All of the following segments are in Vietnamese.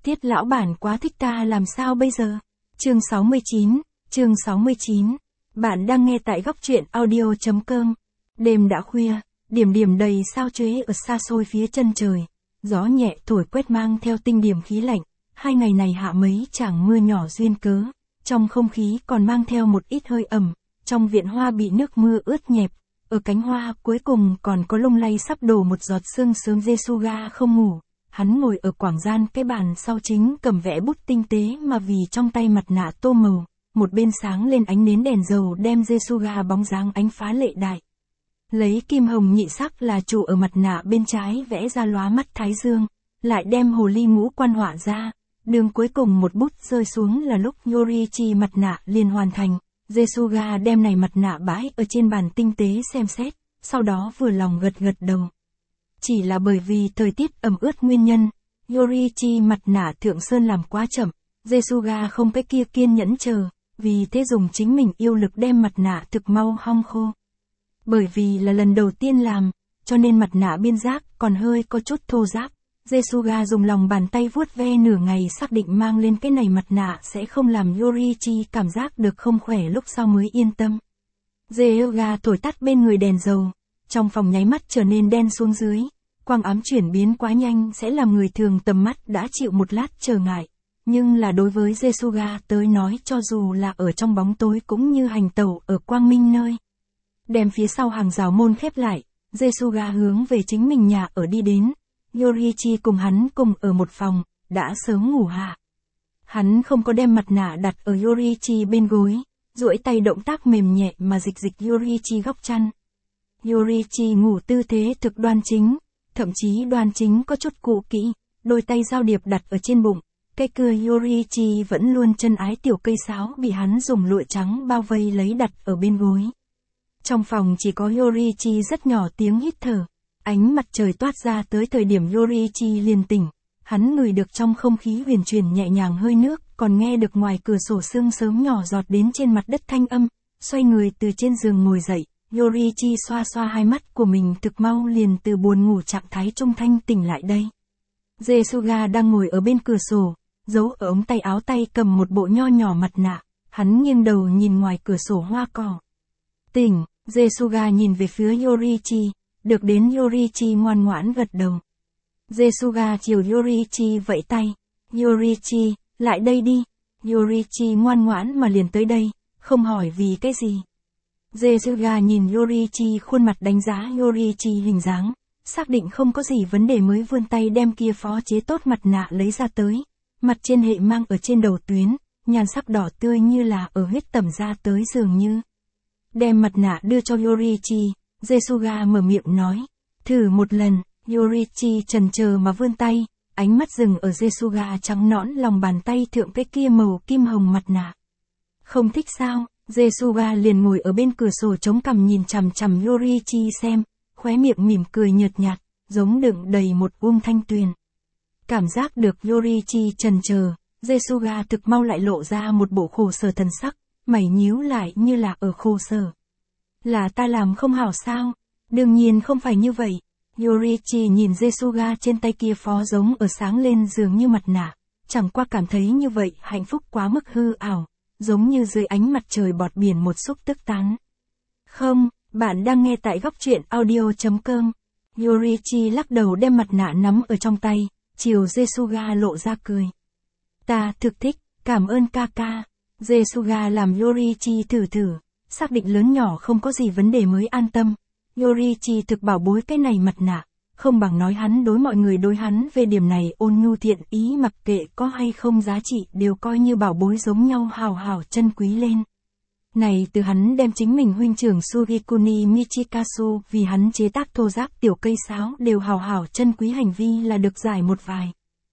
Tiết lão bản quá thích ta làm sao bây giờ? Chương 69. Bạn đang nghe tại góc truyện audio.com. Đêm đã khuya, điểm điểm đầy sao chuế ở xa xôi phía chân trời. Gió nhẹ thổi quét mang theo tinh điểm khí lạnh. 2 ngày này hạ mấy tràng mưa nhỏ duyên cớ. Trong không khí còn mang theo một ít hơi ẩm. Trong viện hoa bị nước mưa ướt nhẹp. Ở cánh hoa cuối cùng còn có lung lay sắp đổ một giọt sương sớm. Jesuga không ngủ. Hắn ngồi ở quảng gian cái bàn sau chính cầm vẽ bút tinh tế mà vì trong tay mặt nạ tô màu, một bên sáng lên ánh nến đèn dầu đem Jesuga bóng dáng ánh phá lệ đại. Lấy kim hồng nhị sắc là trụ ở mặt nạ bên trái vẽ ra lóa mắt thái dương, lại đem hồ ly ngũ quan họa ra, đường cuối cùng một bút rơi xuống là lúc Yorichi mặt nạ liền hoàn thành. Jesuga đem này mặt nạ bãi ở trên bàn tinh tế xem xét, sau đó vừa lòng gật gật đầu. Chỉ là bởi vì thời tiết ẩm ướt nguyên nhân, Yorichi mặt nạ thượng sơn làm quá chậm, Jesuga không cái kia kiên nhẫn chờ, vì thế dùng chính mình yêu lực đem mặt nạ thực mau hong khô. Bởi vì là lần đầu tiên làm, cho nên mặt nạ biên giác còn hơi có chút thô ráp. Jesuga dùng lòng bàn tay vuốt ve nửa ngày xác định mang lên cái này mặt nạ sẽ không làm Yorichi cảm giác được không khỏe lúc sau mới yên tâm. Jesuga thổi tắt bên người đèn dầu, trong phòng nháy mắt trở nên đen xuống dưới. Quang ám chuyển biến quá nhanh sẽ làm người thường tầm mắt đã chịu một lát trở ngại. Nhưng là đối với Jesuga tới nói cho dù là ở trong bóng tối cũng như hành tẩu ở quang minh nơi. Đem phía sau hàng rào môn khép lại, Jesuga hướng về chính mình nhà ở đi đến. Yorichi cùng hắn cùng ở một phòng, đã sớm ngủ hạ. Hắn không có đem mặt nạ đặt ở Yorichi bên gối, duỗi tay động tác mềm nhẹ mà dịch Yorichi góc chăn. Yorichi ngủ tư thế thực đoan chính, thậm chí đoan chính có chút cũ kỹ, đôi tay giao điệp đặt ở trên bụng, cái cưa Yorichi vẫn luôn chân ái tiểu cây sáo bị hắn dùng lụa trắng bao vây lấy đặt ở bên gối. Trong phòng chỉ có Yorichi rất nhỏ tiếng hít thở, ánh mặt trời toát ra tới thời điểm Yorichi liền tỉnh, hắn ngửi được trong không khí huyền truyền nhẹ nhàng hơi nước, còn nghe được ngoài cửa sổ sương sớm nhỏ giọt đến trên mặt đất thanh âm, xoay người từ trên giường ngồi dậy. Yorichi xoa xoa hai mắt của mình thực mau liền từ buồn ngủ trạng thái trung thanh tỉnh lại đây. Jesuga đang ngồi ở bên cửa sổ, giấu ở ống tay áo tay cầm một bộ nho nhỏ mặt nạ, hắn nghiêng đầu nhìn ngoài cửa sổ hoa cỏ. Tỉnh, Jesuga nhìn về phía Yorichi, được đến Yorichi ngoan ngoãn gật đầu. Jesuga chiều Yorichi vẫy tay, Yorichi, lại đây đi, Yorichi ngoan ngoãn mà liền tới đây, không hỏi vì cái gì. Jesuga nhìn Yorichi khuôn mặt đánh giá Yorichi hình dáng, xác định không có gì vấn đề mới vươn tay đem kia phó chế tốt mặt nạ lấy ra tới, mặt trên hệ mang ở trên đầu tuyến, nhan sắc đỏ tươi như là ở huyết tẩm ra tới dường như. Đem mặt nạ đưa cho Yorichi, Jesuga mở miệng nói, thử một lần. Yorichi chần chờ mà vươn tay, ánh mắt dừng ở Jesuga trắng nõn lòng bàn tay thượng cái kia màu kim hồng mặt nạ. Không thích sao? Jesuga liền ngồi ở bên cửa sổ chống cằm nhìn chằm chằm Yorichi xem, khóe miệng mỉm cười nhợt nhạt, giống đựng đầy một thanh tuyền. Cảm giác được Yorichi chần chờ, Jesuga thực mau lại lộ ra một bộ khổ sở thần sắc, mày nhíu lại như là ở khổ sở. Là ta làm không hảo sao? Đương nhiên không phải như vậy. Yorichi nhìn Jesuga trên tay kia phó giống ở sáng lên dường như mặt nạ, chẳng qua cảm thấy như vậy hạnh phúc quá mức hư ảo, giống như dưới ánh mặt trời bọt biển một xúc tức tán. Không, bạn đang nghe tại góc truyện audio.com. Yorichi lắc đầu đem mặt nạ nắm ở trong tay, chiều Jesuga lộ ra cười. Ta thực thích, cảm ơn ca ca. Jesuga làm Yorichi thử, xác định lớn nhỏ không có gì vấn đề mới an tâm. Yorichi thực bảo bối cái này mặt nạ, không bằng nói hắn đối mọi người đối hắn về điểm này ôn nhu thiện ý mặc kệ có hay không giá trị đều coi như bảo bối giống nhau hào hào chân quý lên. Này từ hắn đem chính mình huynh trưởng Sugikuni Michikazu vì hắn chế tác thô ráp tiểu cây sáo đều hào hào chân quý hành vi là được giải một vài.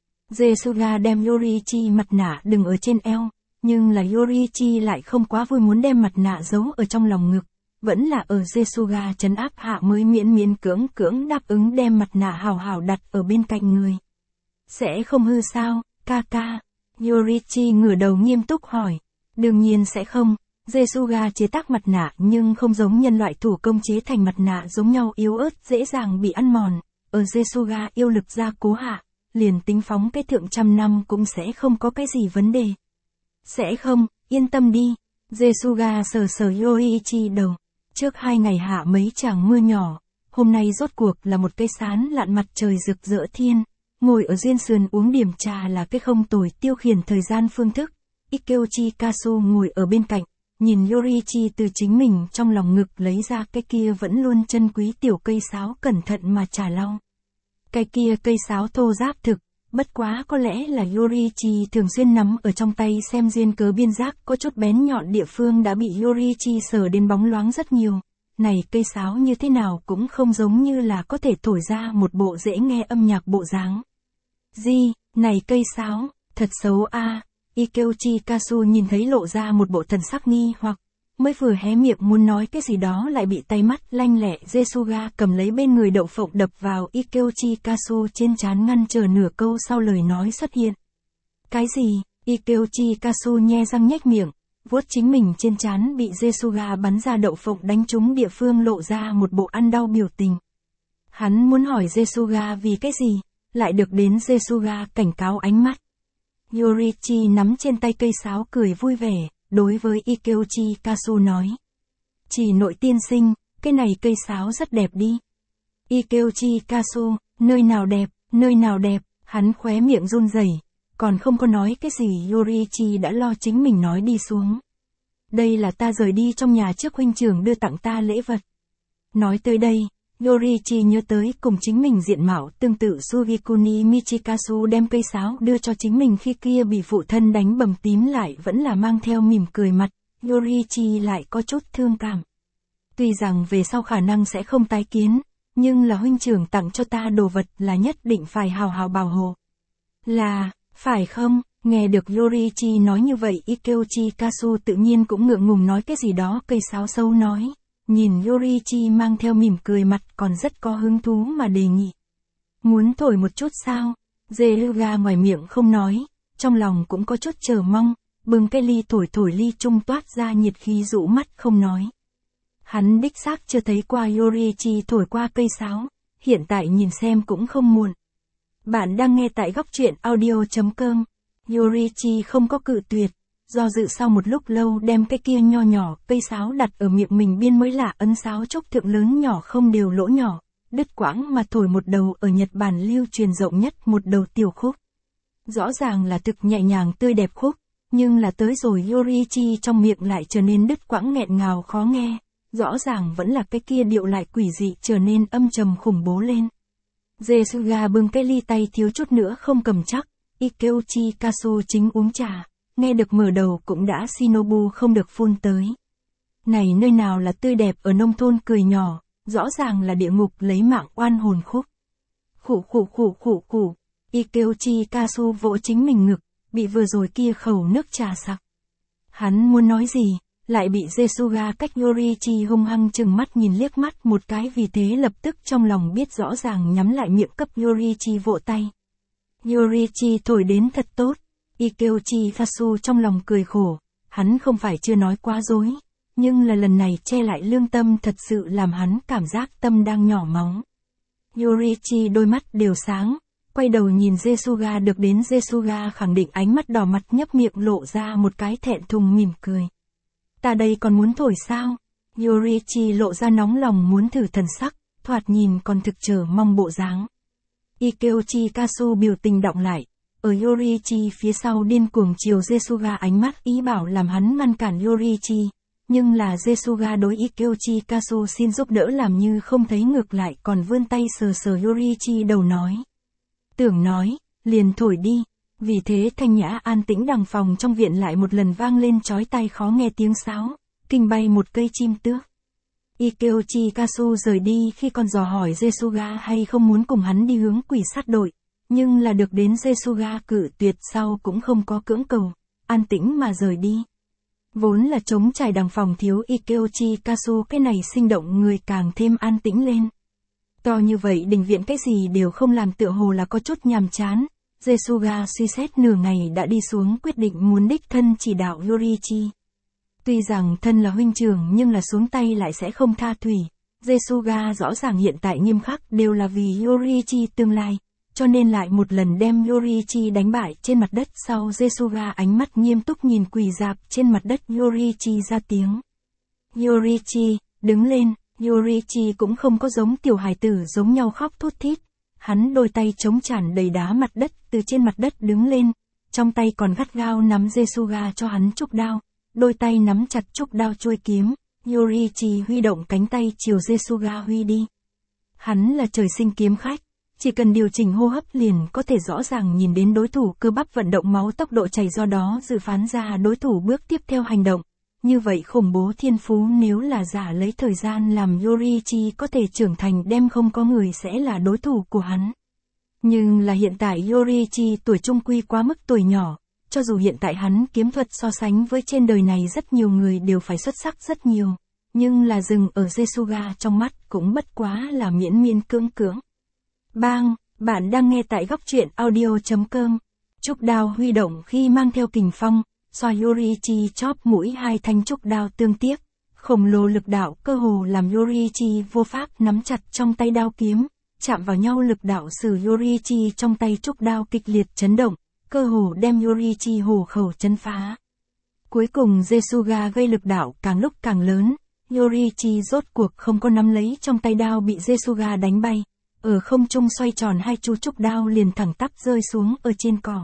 Jesuga đem Yorichi mặt nạ đừng ở trên eo, nhưng là Yorichi lại không quá vui muốn đem mặt nạ giấu ở trong lòng ngực. Vẫn là ở Jesuga trấn áp hạ mới miễn cưỡng đáp ứng đem mặt nạ hào hào đặt ở bên cạnh người. Sẽ không hư sao, ca ca? Yorichi ngửa đầu nghiêm túc hỏi. Đương nhiên sẽ không, Jesuga chế tác mặt nạ nhưng không giống nhân loại thủ công chế thành mặt nạ giống nhau yếu ớt dễ dàng bị ăn mòn. Ở Jesuga yêu lực gia cố hạ, liền tính phóng cái thượng trăm năm cũng sẽ không có cái gì vấn đề. Sẽ không, yên tâm đi. Jesuga sờ sờ Yoichi đầu. Trước 2 ngày hạ mấy tràng mưa nhỏ, hôm nay rốt cuộc là một cái sáng lạn mặt trời rực rỡ thiên. Ngồi ở duyên sườn uống điểm trà là cái không tồi tiêu khiển thời gian phương thức. Ikeuchi Kasu ngồi ở bên cạnh, nhìn Yorichi từ chính mình trong lòng ngực lấy ra cái kia vẫn luôn chân quý tiểu cây sáo cẩn thận mà trà lau. Cái kia cây sáo thô ráp thực, bất quá có lẽ là Yorichi thường xuyên nắm ở trong tay xem duyên cớ biên giác có chút bén nhọn địa phương đã bị Yorichi sờ đến bóng loáng rất nhiều. Này cây sáo như thế nào cũng không giống như là có thể thổi ra một bộ dễ nghe âm nhạc bộ dáng. Này cây sáo, thật xấu a. Ikeuchi Kasu nhìn thấy lộ ra một bộ thần sắc nghi hoặc, mới vừa hé miệng muốn nói cái gì đó lại bị tay mắt lanh lẹ Jesuga cầm lấy bên người đậu phộng đập vào Ikeuchi Kasu trên trán ngăn chờ nửa câu sau lời nói xuất hiện. Cái gì? Ikeuchi Kasu nhe răng nhếch miệng, vuốt chính mình trên trán bị Jesuga bắn ra đậu phộng đánh trúng địa phương lộ ra một bộ ăn đau biểu tình. Hắn muốn hỏi Jesuga vì cái gì, lại được đến Jesuga cảnh cáo ánh mắt. Yorichi nắm trên tay cây sáo cười vui vẻ, đối với Ikeuchi Kasu nói. Chỉ nội tiên sinh, cái này cây sáo rất đẹp đi. Ikeuchi Kasu, nơi nào đẹp, hắn khóe miệng run rẩy, còn không có nói cái gì Yorichi đã lo chính mình nói đi xuống. Đây là ta rời đi trong nhà trước huynh trưởng đưa tặng ta lễ vật. Nói tới đây, Yorichi nhớ tới cùng chính mình diện mạo tương tự Sugikuni Michikazu đem cây sáo đưa cho chính mình khi kia bị phụ thân đánh bầm tím lại vẫn là mang theo mỉm cười mặt, Yorichi lại có chút thương cảm. Tuy rằng về sau khả năng sẽ không tái kiến, nhưng là huynh trưởng tặng cho ta đồ vật là nhất định phải hào hào bảo hộ. Là, phải không? Nghe được Yorichi nói như vậy Ikeuchi Kasu tự nhiên cũng ngượng ngùng nói cái gì đó cây sáo sâu nói. Nhìn Yorichi mang theo mỉm cười mặt còn rất có hứng thú mà đề nghị. Muốn thổi một chút sao? Jesuga ngoài miệng không nói, trong lòng cũng có chút chờ mong, bưng cái ly thổi ly trung toát ra nhiệt khí rũ mắt không nói. Hắn đích xác chưa thấy qua Yorichi thổi qua cây sáo, hiện tại nhìn xem cũng không muộn. Bạn đang nghe tại góc truyện audio.com. Yorichi không có cự tuyệt. Do dự sau một lúc lâu đem cái kia nho nhỏ cây sáo đặt ở miệng mình biên mới lạ ấn sáo trúc thượng lớn nhỏ không đều lỗ nhỏ, đứt quãng mà thổi một đầu ở Nhật Bản lưu truyền rộng nhất một đầu tiểu khúc. Rõ ràng là thực nhẹ nhàng tươi đẹp khúc, nhưng là tới rồi Yorichi trong miệng lại trở nên đứt quãng nghẹn ngào khó nghe, rõ ràng vẫn là cái kia điệu lại quỷ dị trở nên âm trầm khủng bố lên. Jesuga bưng cái ly tay thiếu chút nữa không cầm chắc, Ikeuchi Kasu chính uống trà. Nghe được mở đầu cũng đã Shinobu không được phun tới. Này nơi nào là tươi đẹp ở nông thôn cười nhỏ, rõ ràng là địa ngục lấy mạng oan hồn khúc. Khủ. Ikeuchi Kasu vỗ chính mình ngực, bị vừa rồi kia khẩu nước trà sặc. Hắn muốn nói gì, lại bị Jesuga cách Yorichi hung hăng chừng mắt nhìn liếc mắt một cái vì thế lập tức trong lòng biết rõ ràng nhắm lại miệng cấp Yorichi vỗ tay. Yorichi thổi đến thật tốt. Ikeuchi Kasu trong lòng cười khổ, hắn không phải chưa nói quá dối, nhưng là lần này che lại lương tâm thật sự làm hắn cảm giác tâm đang nhỏ máu. Yorichi đôi mắt đều sáng, quay đầu nhìn Jesuga được đến Jesuga khẳng định ánh mắt đỏ mặt nhấp miệng lộ ra một cái thẹn thùng mỉm cười. Ta đây còn muốn thổi sao? Yorichi lộ ra nóng lòng muốn thử thần sắc, thoạt nhìn còn thực chờ mong bộ dáng. Ikeuchi Kasu biểu tình động lại. Ở Yorichi phía sau điên cuồng chiều Jesuga ánh mắt ý bảo làm hắn ngăn cản Yorichi, nhưng là Jesuga đối Ikeuchi Kasu xin giúp đỡ làm như không thấy ngược lại còn vươn tay sờ sờ Yorichi đầu nói. Tưởng nói, liền thổi đi, vì thế thanh nhã an tĩnh đằng phòng trong viện lại một lần vang lên chói tai khó nghe tiếng sáo, kinh bay một cây chim tước. Ikeuchi Kasu rời đi khi còn dò hỏi Jesuga hay không muốn cùng hắn đi hướng quỷ sát đội. Nhưng là được đến Jesuga cự tuyệt sau cũng không có cưỡng cầu, an tĩnh mà rời đi. Vốn là trống trải đằng phòng thiếu Ikeuchi Kasu cái này sinh động người càng thêm an tĩnh lên. To như vậy đình viện cái gì đều không làm tựa hồ là có chút nhàm chán, Jesuga suy xét nửa ngày đã đi xuống quyết định muốn đích thân chỉ đạo Yorichi. Tuy rằng thân là huynh trưởng nhưng là xuống tay lại sẽ không tha thủy, Jesuga rõ ràng hiện tại nghiêm khắc đều là vì Yorichi tương lai. cho nên lại một lần đem Yoriichi đánh bại trên mặt đất. Sau Jesuga ánh mắt nghiêm túc nhìn quỳ rạp trên mặt đất Yoriichi ra tiếng. Yoriichi, đứng lên. Yoriichi cũng không có giống tiểu hài tử giống nhau khóc thút thít. Hắn đôi tay chống tràn đầy đá mặt đất từ trên mặt đất đứng lên. Trong tay còn gắt gao nắm Jesuga cho hắn trúc đao. Đôi tay nắm chặt trúc đao chuôi kiếm. Yoriichi huy động cánh tay chiều Jesuga huy đi. Hắn là trời sinh kiếm khách. Chỉ cần điều chỉnh hô hấp liền có thể rõ ràng nhìn đến đối thủ cơ bắp vận động máu tốc độ chảy, do đó dự phán ra đối thủ bước tiếp theo hành động. Như vậy khủng bố thiên phú nếu là giả lấy thời gian làm Yoriichi có thể trưởng thành đem không có người sẽ là đối thủ của hắn. Nhưng là hiện tại Yoriichi tuổi trung quy quá mức tuổi nhỏ, cho dù hiện tại hắn kiếm thuật so sánh với trên đời này rất nhiều người đều phải xuất sắc rất nhiều, nhưng là dừng ở Jesuga trong mắt cũng bất quá là miễn miên cưỡng cưỡng. Bang, bạn đang nghe tại góc truyện audio.com. Trúc đao huy động khi mang theo kình phong, xoa Yoriichi chóp mũi, hai thanh trúc đao tương tiếp, khổng lồ lực đạo cơ hồ làm Yoriichi vô pháp nắm chặt trong tay đao kiếm, chạm vào nhau lực đạo sử Yoriichi trong tay trúc đao kịch liệt chấn động, cơ hồ đem Yoriichi hổ khẩu chấn phá. Cuối cùng Jesuga gây lực đạo càng lúc càng lớn, Yoriichi rốt cuộc không có nắm lấy trong tay đao bị Jesuga đánh bay, ở không trung xoay tròn hai chu trúc đao liền thẳng tắp rơi xuống ở trên cỏ.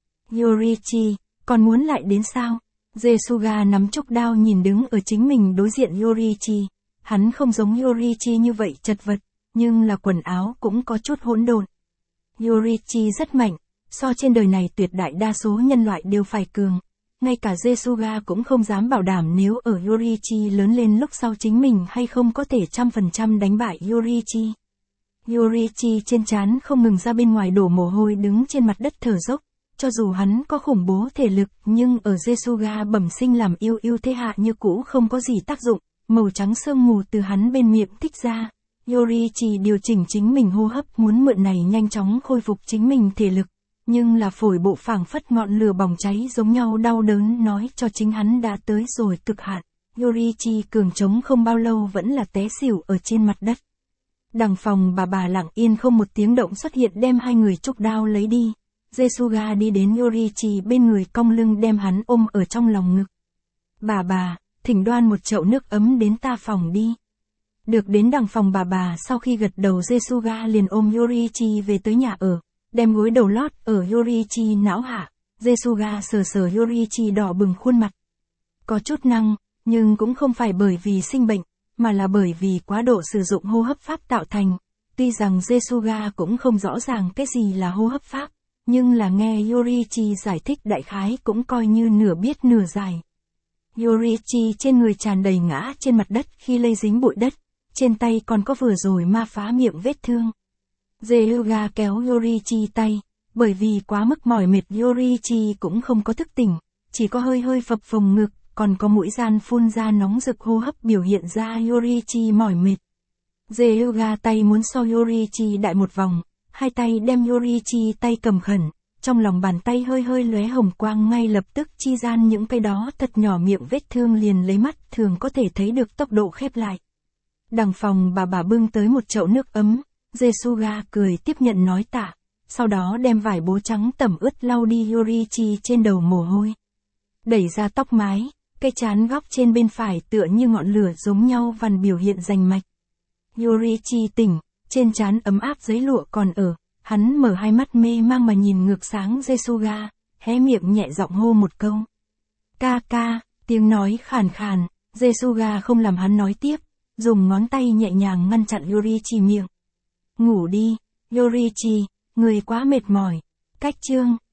Yoriichi, còn muốn lại đến sao? Jesuga nắm trúc đao nhìn đứng ở chính mình đối diện Yoriichi. Hắn không giống Yoriichi như vậy chật vật, nhưng là quần áo cũng có chút hỗn độn. Yoriichi rất mạnh, so trên đời này tuyệt đại đa số nhân loại đều phải cường. Ngay cả Jesuga cũng không dám bảo đảm nếu ở Yoriichi lớn lên lúc sau chính mình hay không có thể 100% đánh bại Yoriichi. Yoriichi trên trán không ngừng ra bên ngoài đổ mồ hôi, đứng trên mặt đất thở dốc. Cho dù hắn có khủng bố thể lực, nhưng ở Jesuga bẩm sinh làm yêu thế hạ như cũ không có gì tác dụng, màu trắng sương mù từ hắn bên miệng tích ra. Yoriichi điều chỉnh chính mình hô hấp, muốn mượn này nhanh chóng khôi phục chính mình thể lực, nhưng là phổi bộ phảng phất ngọn lửa bỏng cháy giống nhau đau đớn nói cho chính hắn đã tới rồi cực hạn. Yoriichi cường trống không bao lâu vẫn là té xỉu ở trên mặt đất. Đằng phòng bà lặng yên không một tiếng động xuất hiện đem hai người trúc đao lấy đi. Jesuga đi đến Yoriichi bên người cong lưng đem hắn ôm ở trong lòng ngực. Bà, thỉnh đoan một chậu nước ấm đến ta phòng đi. Được đến đằng phòng bà sau khi gật đầu Jesuga liền ôm Yoriichi về tới nhà ở, đem gối đầu lót ở Yoriichi não hạ. Jesuga sờ Yoriichi đỏ bừng khuôn mặt. Có chút năng, nhưng cũng không phải bởi vì sinh bệnh, mà là bởi vì quá độ sử dụng hô hấp pháp tạo thành. Tuy rằng Jesuga cũng không rõ ràng cái gì là hô hấp pháp, nhưng là nghe Yoriichi giải thích đại khái cũng coi như nửa biết nửa giải. Yoriichi trên người tràn đầy ngã trên mặt đất khi lây dính bụi đất, trên tay còn có vừa rồi ma phá miệng vết thương. Jesuga kéo Yoriichi tay, bởi vì quá mức mỏi mệt Yoriichi cũng không có thức tỉnh, chỉ có hơi phập phồng ngực, còn có mũi gian phun ra nóng rực hô hấp biểu hiện ra Yoriichi mỏi mệt. Jesuga tay muốn so Yoriichi đại một vòng, hai tay đem Yoriichi tay cầm khẩn, trong lòng bàn tay hơi lóe hồng quang, ngay lập tức chi gian những cái đó thật nhỏ miệng vết thương liền lấy mắt thường có thể thấy được tốc độ khép lại. Đằng phòng bà bưng tới một chậu nước ấm, Jesuga cười tiếp nhận nói tạ, sau đó đem vải bố trắng tẩm ướt lau đi Yoriichi trên đầu mồ hôi. Đẩy ra tóc mái, cái trán góc trên bên phải tựa như ngọn lửa giống nhau vằn biểu hiện rành mạch. Yoriichi tỉnh, trên trán ấm áp giấy lụa còn ở, hắn mở hai mắt mê mang mà nhìn ngược sáng Jesuga, hé miệng nhẹ giọng hô một câu. Ca, tiếng nói khàn khàn, Jesuga không làm hắn nói tiếp, dùng ngón tay nhẹ nhàng ngăn chặn Yoriichi miệng. Ngủ đi, Yoriichi, người quá mệt mỏi. Cách chương